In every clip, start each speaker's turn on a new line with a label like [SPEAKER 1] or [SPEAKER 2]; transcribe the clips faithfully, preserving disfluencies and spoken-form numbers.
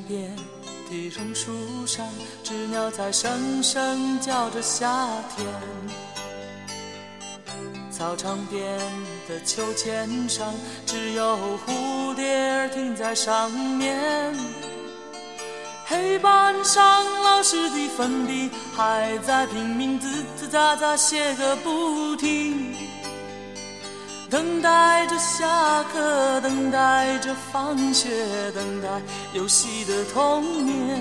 [SPEAKER 1] 边的榕树上，知鸟在声声叫着夏天。操场边的秋千上，只有蝴蝶儿停在上面。黑板上老师的粉笔还在拼命滋滋喳喳写个不停，等待着下课，等待着放学，等待游戏的童年。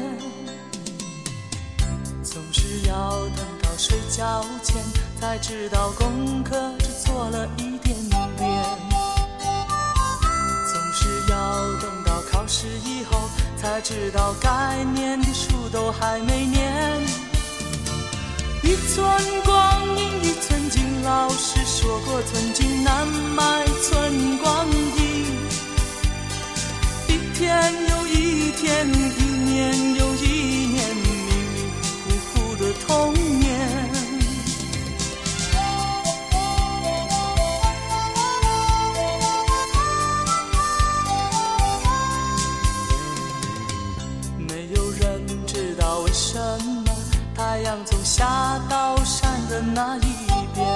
[SPEAKER 1] 总是要等到睡觉前才知道功课只做了一点点，总是要等到考试以后才知道该念的书都还没念。一寸光阴一寸金，老师说过寸金难买寸光阴。一天又一天，一年又一年，迷迷糊糊的童年。没有人知道为什么太阳从下到山的那一边，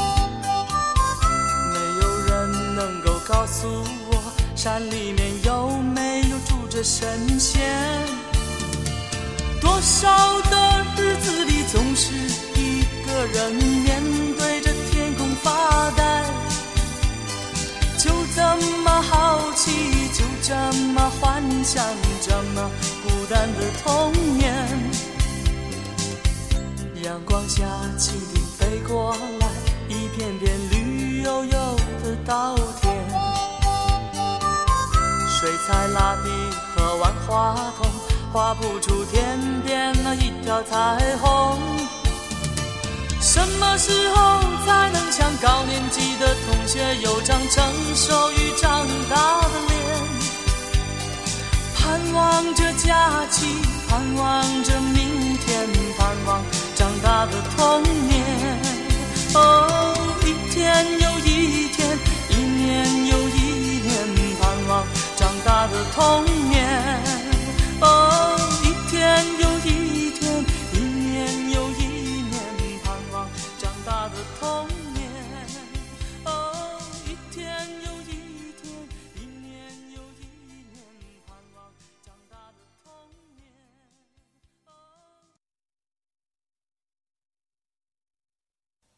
[SPEAKER 1] 没有人能够告诉我山里面有没有住着神仙。多少的日子里总是一个人面对着天空发呆，就这么好奇，就这么幻想，这么孤单的童年。阳光下蜻蜓飞过来，一片片绿油油的稻田。水彩蜡笔和万花筒画不出天边那一条彩虹。什么时候才能像高年级的同学有张成熟与长大的脸？盼望着假期，盼望着明天，盼望长大的童